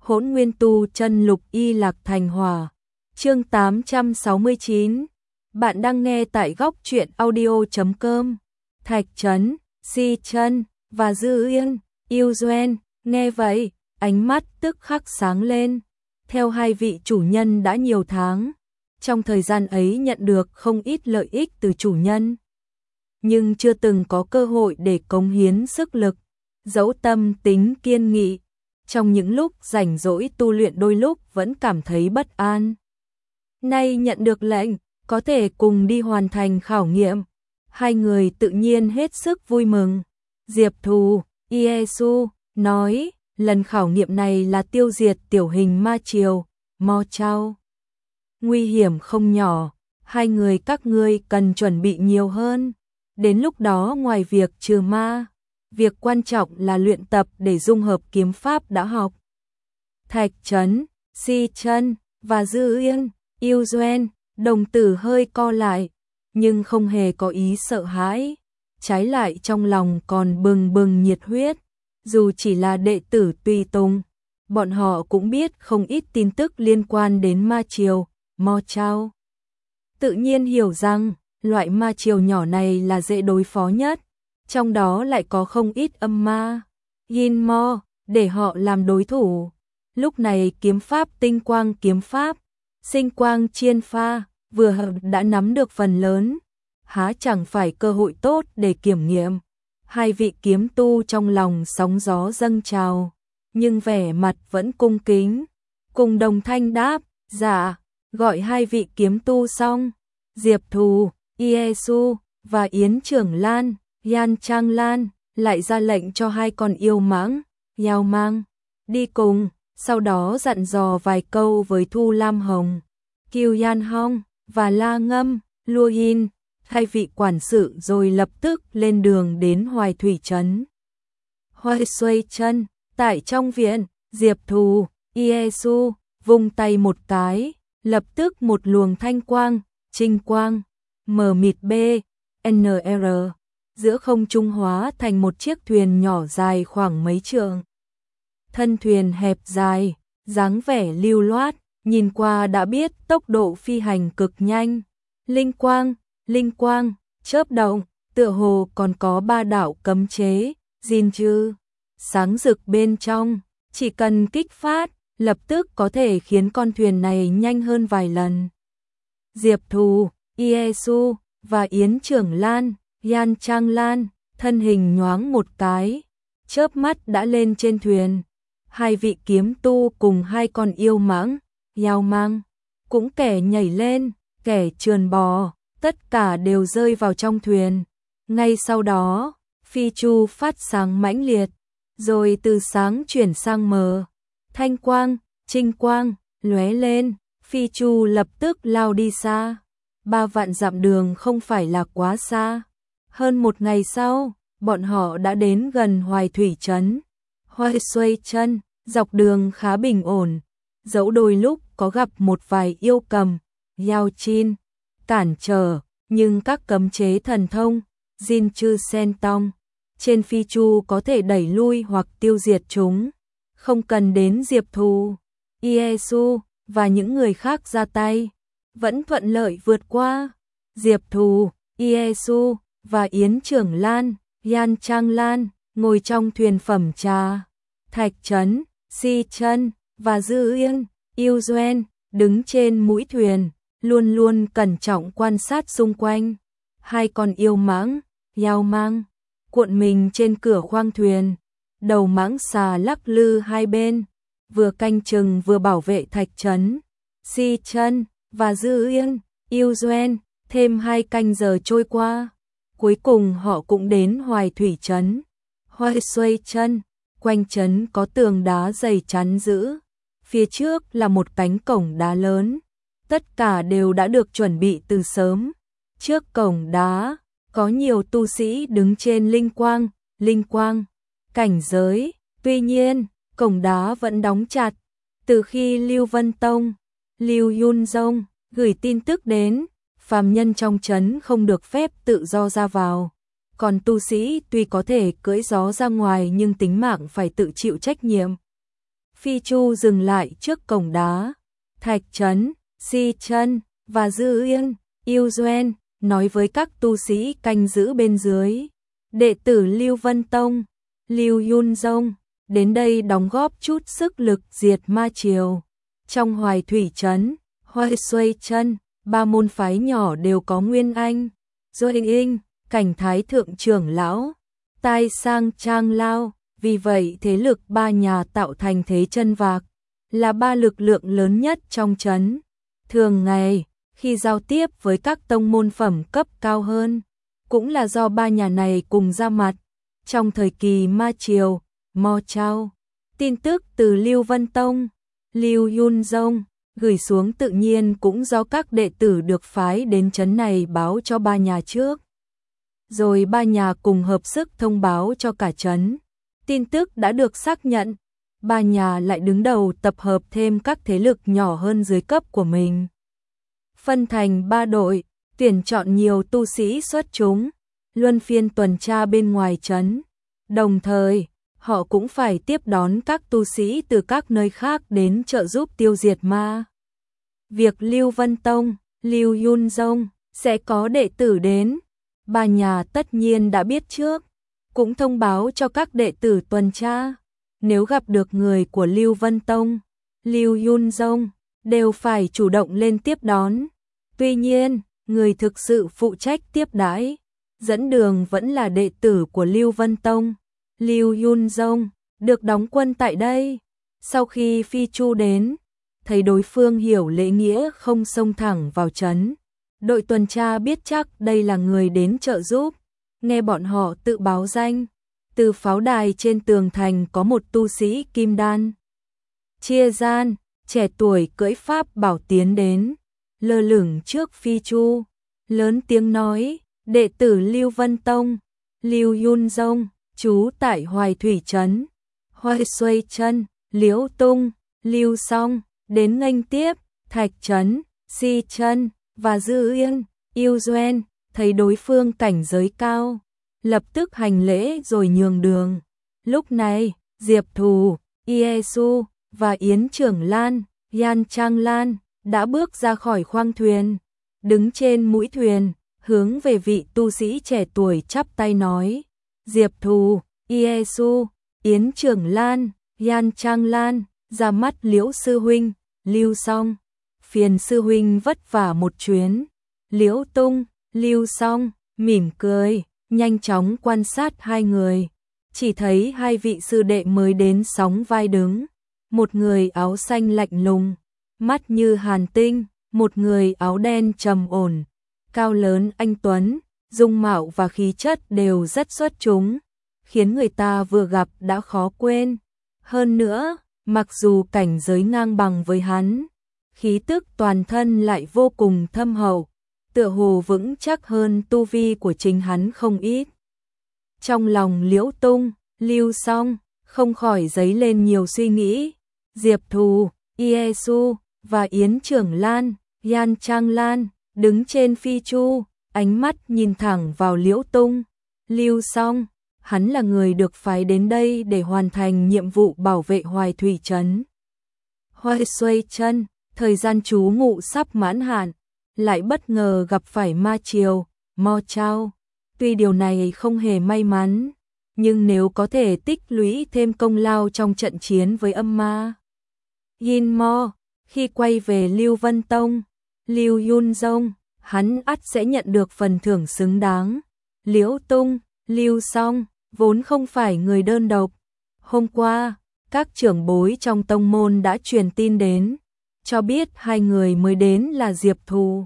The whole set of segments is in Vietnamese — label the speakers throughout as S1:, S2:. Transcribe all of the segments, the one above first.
S1: Hỗn Nguyên Tu Chân Lục Y Lạc Thành Hỏa. Chương 869. Bạn đang nghe tại góc truyện audio.com. Thạch Trấn, Si Chân và Dư Yên, Yêu Duyên, nghe vậy, ánh mắt tức khắc sáng lên. Theo hai vị chủ nhân đã nhiều tháng, trong thời gian ấy nhận được không ít lợi ích từ chủ nhân, nhưng chưa từng có cơ hội để cống hiến sức lực, dẫu tâm tính kiên nghị. Trong những lúc rảnh rỗi tu luyện đôi lúc vẫn cảm thấy bất an. Nay nhận được lệnh, có thể cùng đi hoàn thành khảo nghiệm. Hai người tự nhiên hết sức vui mừng. Diệp Thù, Iesu, nói, lần khảo nghiệm này là tiêu diệt tiểu hình ma triều, Mo Chao. Nguy hiểm không nhỏ, hai người các ngươi cần chuẩn bị nhiều hơn. Đến lúc đó ngoài việc trừ ma, việc quan trọng là luyện tập để dung hợp kiếm pháp đã học. Thạch Trấn, Si Chân và Dư Yên, Yêu Duyên, đồng tử hơi co lại, nhưng không hề có ý sợ hãi, trái lại trong lòng còn bừng bừng nhiệt huyết. Dù chỉ là đệ tử tùy tùng, bọn họ cũng biết không ít tin tức liên quan đến ma triều, Mo Chao. Tự nhiên hiểu rằng, loại ma triều nhỏ này là dễ đối phó nhất, trong đó lại có không ít âm ma, Yin Mo, để họ làm đối thủ. Lúc này kiếm pháp tinh quang kiếm pháp, sinh quang chiên pha, vừa hợp đã nắm được phần lớn, há chẳng phải cơ hội tốt để kiểm nghiệm. Hai vị kiếm tu trong lòng sóng gió dâng trào, nhưng vẻ mặt vẫn cung kính, cùng đồng thanh đáp, dạ. Gọi hai vị kiếm tu xong, Diệp Thù, Iesu và Yến Trưởng Lan, Yan Trang Lan lại ra lệnh cho hai con yêu mãng, Yao Mang, đi cùng, sau đó dặn dò vài câu với Thu Lam Hồng, Kiều Yan Hong và La Ngâm, Lua Yin, hai vị quản sự rồi lập tức lên đường đến Hoài Thủy Trấn. Hoài Xuôi Chân, tại trong viện, Diệp Thù, Iesu vung tay một cái, lập tức một luồng thanh quang, trinh quang, mờ mịt BNR, giữa không trung hóa thành một chiếc thuyền nhỏ dài khoảng mấy trượng. Thân thuyền hẹp dài, dáng vẻ lưu loát, nhìn qua đã biết tốc độ phi hành cực nhanh. Linh quang, chớp động, tựa hồ còn có ba đạo cấm chế, gìn chư, sáng rực bên trong, chỉ cần kích phát, lập tức có thể khiến con thuyền này nhanh hơn vài lần. Diệp Thù, Iesu và Yến Trưởng Lan, Yan Trang Lan, thân hình nhoáng một cái, chớp mắt đã lên trên thuyền. Hai vị kiếm tu cùng hai con yêu mãng, Yao Mang, cũng kẻ nhảy lên, kẻ trườn bò, tất cả đều rơi vào trong thuyền. Ngay sau đó, phi chu phát sáng mãnh liệt, rồi từ sáng chuyển sang mờ. Thanh quang, trinh quang, lóe lên, phi chu lập tức lao đi xa. 3 vạn dặm đường không phải là quá xa. Hơn một ngày sau, bọn họ đã đến gần Hoài Thủy Trấn. Hoài Xuôi Chân, dọc đường khá bình ổn, dẫu đôi lúc có gặp một vài yêu cầm, Yao Chin, cản trở, nhưng các cấm chế thần thông, Jin Chư Sen Tong, trên phi chu có thể đẩy lui hoặc tiêu diệt chúng. Không cần đến Diệp Thù, Iesu và những người khác ra tay, vẫn thuận lợi vượt qua. Diệp Thù, Iesu và Yến Trưởng Lan, Yan Trang Lan ngồi trong thuyền phẩm trà. Thạch Trấn, Si Chân và Dư Yên, Yêu Duyên đứng trên mũi thuyền, luôn luôn cẩn trọng quan sát xung quanh. Hai con yêu mãng, Yao Mang, cuộn mình trên cửa khoang thuyền. Đầu mãng xà lắc lư hai bên, vừa canh chừng vừa bảo vệ Thạch Trấn. Si Chân và Dư Yên, Yêu Duyên, thêm 2 canh giờ trôi qua. Cuối cùng họ cũng đến Hoài Thủy Trấn. Hoài Xuôi Chân, quanh trấn có tường đá dày chắn giữ. Phía trước là một cánh cổng đá lớn. Tất cả đều đã được chuẩn bị từ sớm. Trước cổng đá, có nhiều tu sĩ đứng trên linh quang. Cảnh giới, tuy nhiên, cổng đá vẫn đóng chặt. Từ khi Lưu Vân Tông, Lưu Yun Dông gửi tin tức đến, phàm nhân trong trấn không được phép tự do ra vào. Còn tu sĩ tuy có thể cưỡi gió ra ngoài nhưng tính mạng phải tự chịu trách nhiệm. Phi Chu dừng lại trước cổng đá. Thạch Trấn, Si Chân và Dư Yên, Yêu Doan nói với các tu sĩ canh giữ bên dưới. Đệ tử Lưu Vân Tông, Lưu Yun Dông, đến đây đóng góp chút sức lực diệt ma triều. Trong Hoài Thủy Trấn, Hoài Xuôi Chân, 3 môn phái nhỏ đều có Nguyên Anh, Dôi Inh, Cảnh Thái Thượng trưởng lão, Tai Sang Trang Lao, vì vậy thế lực 3 nhà tạo thành thế chân vạc, là 3 lực lượng lớn nhất trong trấn. Thường ngày, khi giao tiếp với các tông môn phẩm cấp cao hơn, cũng là do 3 nhà này cùng ra mặt. Trong thời kỳ ma triều, Mo Chao, tin tức từ Lưu Vân Tông, Lưu Yun Dông gửi xuống tự nhiên cũng do các đệ tử được phái đến trấn này báo cho 3 nhà trước. Rồi 3 nhà cùng hợp sức thông báo cho cả trấn. Tin tức đã được xác nhận, 3 nhà lại đứng đầu tập hợp thêm các thế lực nhỏ hơn dưới cấp của mình. Phân thành 3 đội, tuyển chọn nhiều tu sĩ xuất chúng, luân phiên tuần tra bên ngoài trấn. Đồng thời, họ cũng phải tiếp đón các tu sĩ từ các nơi khác đến trợ giúp tiêu diệt ma. Việc Lưu Vân Tông, Lưu Yun Dông sẽ có đệ tử đến, 3 nhà tất nhiên đã biết trước, cũng thông báo cho các đệ tử tuần tra. Nếu gặp được người của Lưu Vân Tông, Lưu Yun Dông, đều phải chủ động lên tiếp đón. Tuy nhiên, người thực sự phụ trách tiếp đãi, dẫn đường vẫn là đệ tử của Lưu Vân Tông, Lưu Yun Dông, được đóng quân tại đây. Sau khi Phi Chu đến, thấy đối phương hiểu lễ nghĩa không xông thẳng vào trấn, đội tuần tra biết chắc đây là người đến trợ giúp, nghe bọn họ tự báo danh. Từ pháo đài trên tường thành có một tu sĩ kim đan Chia Gian, trẻ tuổi cưỡi pháp bảo tiến đến, lơ lửng trước Phi Chu, lớn tiếng nói: đệ tử Lưu Vân Tông, Lưu Yun Dông, trú tại Hoài Thủy Trấn, Hoài Xuôi Chân, Liễu Tung, Lưu Song, đến nghênh tiếp. Thạch Trấn, Si Chân và Dư Yên, Yêu Doan thấy đối phương cảnh giới cao, lập tức hành lễ rồi nhường đường. Lúc này, Diệp Thù, Iesu và Yến Trưởng Lan, Yan Trang Lan đã bước ra khỏi khoang thuyền, đứng trên mũi thuyền, hướng về vị tu sĩ trẻ tuổi chắp tay nói: Diệp Thù, Iesu, Yến Trưởng Lan, Yan Trang Lan, ra mắt Liễu sư huynh, Lưu Song, phiền sư huynh vất vả một chuyến. Liễu Tung, Lưu Song mỉm cười, nhanh chóng quan sát hai người, chỉ thấy hai vị sư đệ mới đến sóng vai đứng, một người áo xanh lạnh lùng, mắt như hàn tinh, một người áo đen trầm ổn, cao lớn anh tuấn, dung mạo và khí chất đều rất xuất chúng, khiến người ta vừa gặp đã khó quên. Hơn nữa, mặc dù cảnh giới ngang bằng với hắn, khí tức toàn thân lại vô cùng thâm hậu, tựa hồ vững chắc hơn tu vi của chính hắn không ít. Trong lòng Liễu Tung, Lưu Song không khỏi dấy lên nhiều suy nghĩ. Diệp Thù, Iesu và Yến Trưởng Lan, Yan Trang Lan đứng trên Phi Chu, ánh mắt nhìn thẳng vào Liễu Tung, Lưu Song. Hắn là người được phái đến đây để hoàn thành nhiệm vụ bảo vệ Hoài Thủy Trấn. Hoài Xuôi Chân, thời gian trú ngụ sắp mãn hạn, lại bất ngờ gặp phải ma triều, Mo Chao. Tuy điều này không hề may mắn, nhưng nếu có thể tích lũy thêm công lao trong trận chiến với âm ma Yin Mo, khi quay về Lưu Vân Tông, Lưu Yun Dông, hắn ắt sẽ nhận được phần thưởng xứng đáng. Liễu Tung, Lưu Song vốn không phải người đơn độc. Hôm qua, các trưởng bối trong tông môn đã truyền tin đến, cho biết hai người mới đến là Diệp Thù,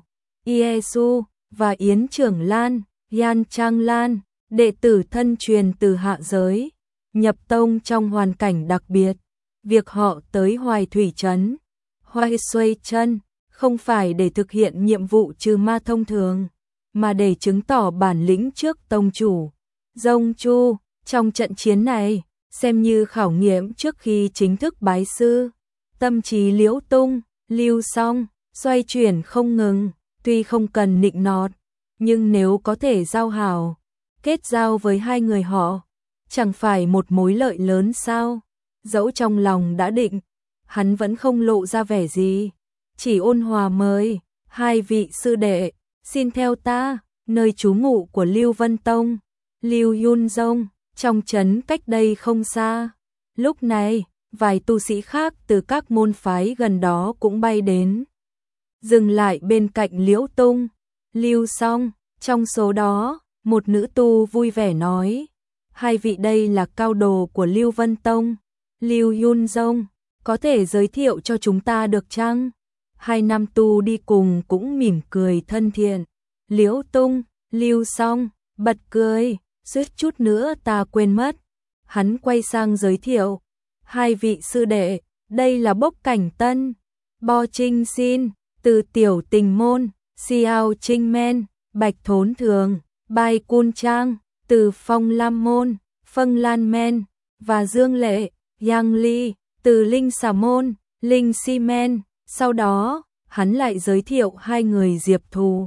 S1: Iesu và Yến Trưởng Lan, Yan Trang Lan, đệ tử thân truyền từ hạ giới, nhập tông trong hoàn cảnh đặc biệt. Việc họ tới Hoài Thủy Trấn, Hoài Xuôi Chân không phải để thực hiện nhiệm vụ trừ ma thông thường, mà để chứng tỏ bản lĩnh trước tông chủ Dông Chu. Trong trận chiến này, xem như khảo nghiệm trước khi chính thức bái sư. Tâm trí Liễu Tung, Lưu Song xoay chuyển không ngừng, tuy không cần nịnh nọt, nhưng nếu có thể giao hảo, kết giao với hai người họ, chẳng phải một mối lợi lớn sao? Dẫu trong lòng đã định, hắn vẫn không lộ ra vẻ gì, chỉ ôn hòa mời, hai vị sư đệ, xin theo ta, nơi trú ngụ của Lưu Vân Tông, Lưu Yun Dông, trong trấn cách đây không xa. Lúc này, vài tu sĩ khác từ các môn phái gần đó cũng bay đến, dừng lại bên cạnh Liễu Tung, Lưu Song, trong số đó, một nữ tu vui vẻ nói, hai vị đây là cao đồ của Lưu Vân Tông, Lưu Yun Dông, có thể giới thiệu cho chúng ta được chăng? Hai nam tu đi cùng cũng mỉm cười thân thiện. Liễu Tung, Lưu Song, bật cười, suýt chút nữa ta quên mất. Hắn quay sang giới thiệu, hai vị sư đệ, đây là Bốc Cảnh Tân, Bo Trinh Xin, từ Tiểu Tình Môn, Xiao Trinh Men, Bạch Thốn Thường, Bai Cun Trang, từ Phong Lam Môn, Phân Lan Men, và Dương Lệ, Yang Ly, từ Linh Xà Môn, Linh Si Men. Sau đó, hắn lại giới thiệu hai người Diệp Thù,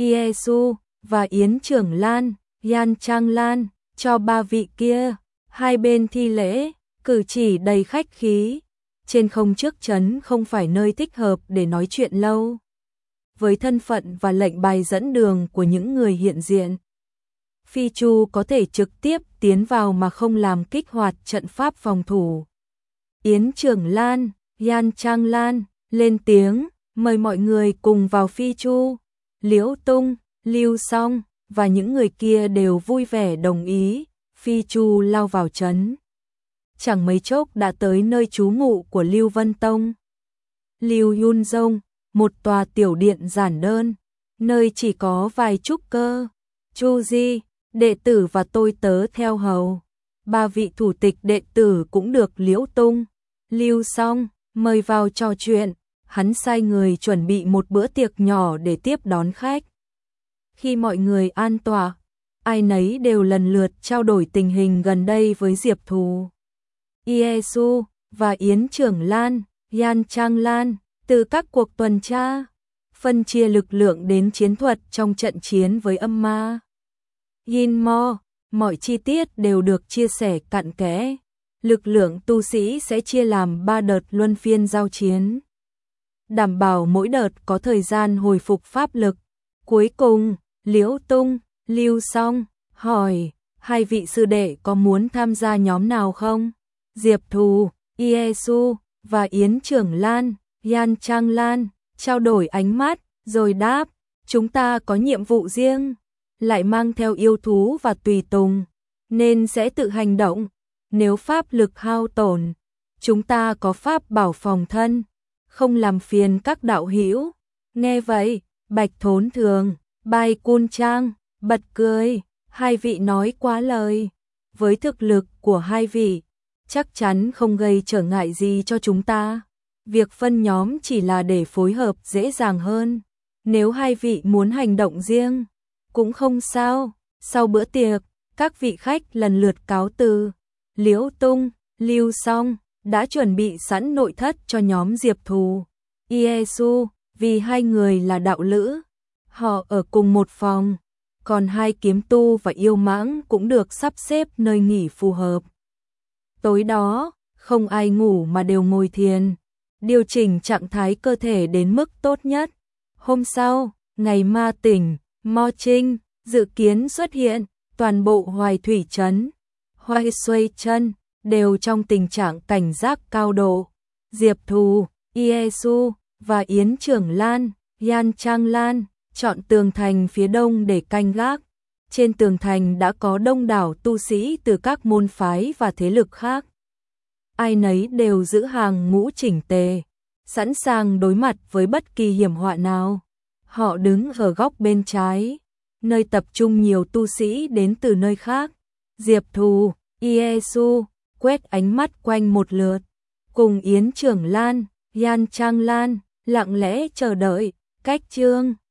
S1: Iesu và Yến Trưởng Lan, Yan Trang Lan, cho ba vị kia. Hai bên thi lễ, cử chỉ đầy khách khí. Trên không trước trấn không phải nơi thích hợp để nói chuyện lâu. Với thân phận và lệnh bài dẫn đường của những người hiện diện, Phi Chu có thể trực tiếp tiến vào mà không làm kích hoạt trận pháp phòng thủ. Yến Trưởng Lan, Yan Trang Lan lên tiếng, mời mọi người cùng vào Phi Chu. Liễu Tung, Lưu Song và những người kia đều vui vẻ đồng ý. Phi Chu lao vào trấn. Chẳng mấy chốc đã tới nơi trú ngụ của Lưu Vân Tông. Lưu Yun Dông, một tòa tiểu điện giản đơn, nơi chỉ có vài trúc cơ, Chu Di, đệ tử và tôi tớ theo hầu. Ba vị thủ tịch đệ tử cũng được Liễu Tung, Lưu Song mời vào trò chuyện. Hắn sai người chuẩn bị một bữa tiệc nhỏ để tiếp đón khách. Khi mọi người an tọa, ai nấy đều lần lượt trao đổi tình hình gần đây với Diệp Thù, Iesu và Yến Trưởng Lan, Yan Trang Lan, từ các cuộc tuần tra, phân chia lực lượng đến chiến thuật trong trận chiến với âm ma Yin Mo. Mọi chi tiết đều được chia sẻ cặn kẽ. Lực lượng tu sĩ sẽ chia làm 3 đợt luân phiên giao chiến, đảm bảo mỗi đợt có thời gian hồi phục pháp lực. Cuối cùng, Liễu Tung, Lưu Song hỏi, hai vị sư đệ có muốn tham gia nhóm nào không? Diệp Thù, Iesu và Yến Trưởng Lan, Yan Trang Lan trao đổi ánh mắt rồi đáp, chúng ta có nhiệm vụ riêng, lại mang theo yêu thú và tùy tùng, nên sẽ tự hành động. Nếu pháp lực hao tổn, chúng ta có pháp bảo phòng thân, không làm phiền các đạo hữu. Nghe vậy, Bạch Thốn Thường, Bai Cun Trang bật cười, hai vị nói quá lời. Với thực lực của hai vị, chắc chắn không gây trở ngại gì cho chúng ta. Việc phân nhóm chỉ là để phối hợp dễ dàng hơn. Nếu hai vị muốn hành động riêng, cũng không sao. Sau bữa tiệc, các vị khách lần lượt cáo từ. Liễu Tung, Lưu Song đã chuẩn bị sẵn nội thất cho nhóm Diệp Thù, Iesu, vì hai người là đạo lữ, họ ở cùng một phòng, còn hai kiếm tu và yêu mãng cũng được sắp xếp nơi nghỉ phù hợp. Tối đó, không ai ngủ mà đều ngồi thiền, điều chỉnh trạng thái cơ thể đến mức tốt nhất. Hôm sau, ngày ma tỉnh, Mo Trinh dự kiến xuất hiện, toàn bộ Hoài Thủy Trấn, Hoài Xuôi Chân đều trong tình trạng cảnh giác cao độ. Diệp Thù, Iesu và Yến Trưởng Lan, Yan Trang Lan chọn tường thành phía đông để canh gác. Trên tường thành đã có đông đảo tu sĩ từ các môn phái và thế lực khác. Ai nấy đều giữ hàng ngũ chỉnh tề, sẵn sàng đối mặt với bất kỳ hiểm họa nào. Họ đứng ở góc bên trái, nơi tập trung nhiều tu sĩ đến từ nơi khác. Diệp Thù, Iesu quét ánh mắt quanh một lượt, cùng Yến Trưởng Lan, Yan Trang Lan lặng lẽ chờ đợi. Cách chương